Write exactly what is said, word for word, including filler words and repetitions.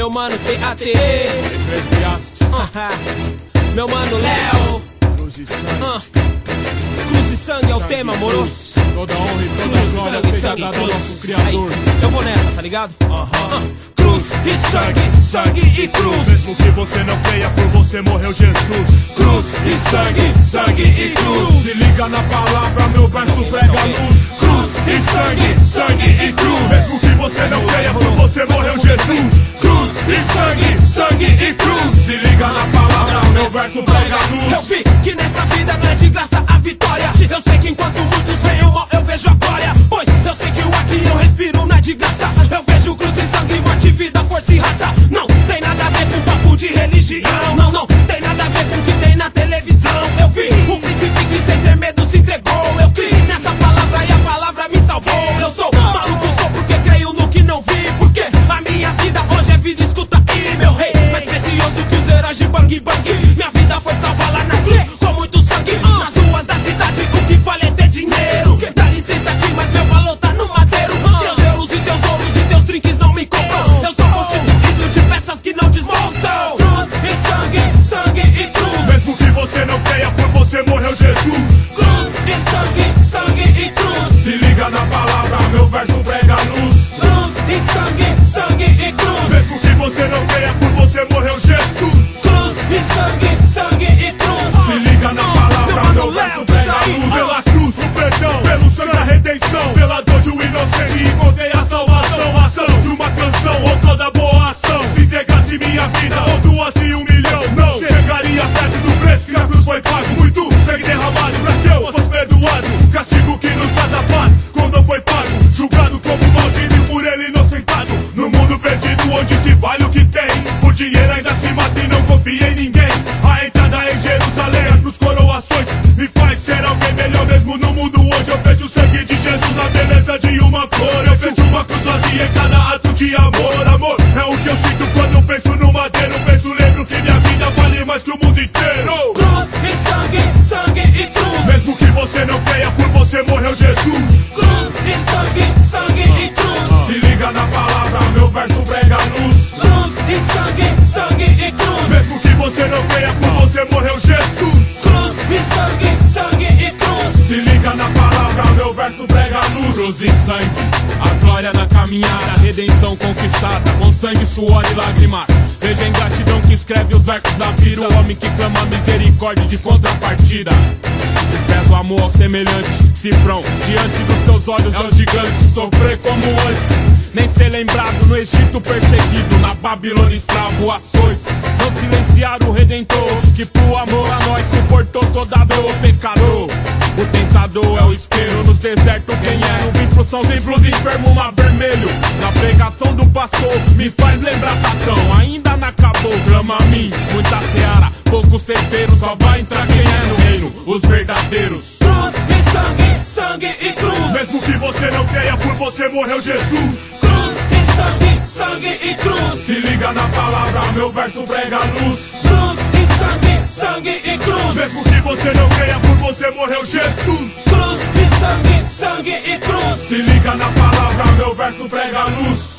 Meu mano T A T E, uh, meu mano Léo, Cruz e sangue, uh, Cruz e sangue é o tema, moro? Toda honra e toda glória seja dada ao nosso Criador. Aí, eu vou nessa, tá ligado? Aham. Uh, cruz e sangue, sangue e cruz. Mesmo que você não creia, por você morreu Jesus. Cruz e sangue, sangue e cruz. Se liga na palavra, meu verso prega luz. Cruz e sangue, sangue e cruz. Mesmo que você não creia, por você morreu Jesus. Cruz e sangue, sangue e cruz. Se liga na palavra, meu verso prega luz. Eu vi que nessa vida não é de graça a vitória. Eu sei que enquanto muitos veem o mal, eu vejo a glória. Pois eu sei que o ar que eu respiro não é de graça. Eu vejo cruz e sangue, morte, vida, força e raça. Não tem nada a ver com papo de religião. Não, não tem nada a ver com o que tem na televisão. Eu vi um príncipe que sem ter medo se entregou. Eu criei nessa palavra e a palavra me salvou. Eu sou maluco só porque creio no que não vi. Porque a minha vida hoje é vida, escuta aí, meu rei. Mais precioso que os heróis de bang bang. Minha vida foi salva lá na cruz, com muito sangue. Nas ruas da cidade o que vale é ter dinheiro. Dá licença aqui, mas meu valor tá no madeiro. Teus euros e teus ouros e teus drinks não me compram. Eu sou constituído de peças que não desmontam. Cruz e sangue, sangue e cruz. Mesmo que você não creia, por você morreu Jesus. Cruz e sangue, sangue e cruz. Se liga na palavra, meu verso prega luz. Cruz e sangue, sangue e cruz. Mesmo que você não creia, por você morreu Jesus. Cruz e sangue, sangue e cruz. Se liga na palavra, meu verso prega luz. Pela cruz, o perdão, pelo sangue a redenção. Pela dor de um inocente, encontrei a salvação. Ação de uma canção ou toda boa ação. Se entregasse minha vida ou duas e um milhão, não chegaria perto do preço que a cruz foi pago. Muito sangue derramado pra que eu fosse perdoado. O castigo que nos traz a paz, quando foi pago. Julgado como maldito e por ele inocentado. No mundo perdido onde se vale o que tem. Por dinheiro ainda se mata e não confia em ninguém. A entrada em Jerusalém, a cruz coroações me faz ser alguém melhor mesmo no mundo hoje. Eu vejo o sangue de Jesus na beleza de uma flor. Eu vejo uma cruz vazia em cada ato de amor. Amor é o que eu sinto quando penso no madeiro. Penso, lembro que minha vida vale mais que o mundo inteiro. Cruz e sangue, sangue e cruz. Mesmo que você não creia, por você morreu Jesus. Cruz e sangue, sangue e cruz. Se liga na palavra, meu verso prega luz. Cruz e sangue, sangue e cruz. Mesmo que você não creia, por você morreu Jesus. Cruz e sangue, sangue e cruz. Se liga na palavra, meu verso prega luz. Cruz e sangue, a glória na caminhada, a redenção conquistada, com sangue, suor e lágrimas. Veja a ingratidão que escreve os versos da vida. O homem que clama misericórdia de contrapartida. Despreza o amor ao semelhante, cifrão diante dos seus olhos é o gigante. Sofrer como antes, nem ser lembrado no Egito perseguido, na Babilônia escravo açoites. Não silenciar o Redentor, que por amor a nós suportou toda a dor. Pecador, o tentador é o isqueiro nos desertos quem é. No vim pro São Simples, enfermo, mar vermelho. Na pregação do pastor, me faz lembrar Tatão. Ainda não acabou, clama a mim, muita seara, poucos ceifeiros, só vai entrar quem é no reino, os verdadeiros. Cruz e sangue, sangue e cruz. Mesmo que você não creia, por você morreu Jesus. Cruz e sangue, sangue e cruz. Se liga na palavra, meu verso prega luz. Cruz e sangue, sangue e cruz. Mesmo que você não creia, por você morreu Jesus. Cruz e sangue, sangue e cruz. Se liga na palavra, meu verso prega luz.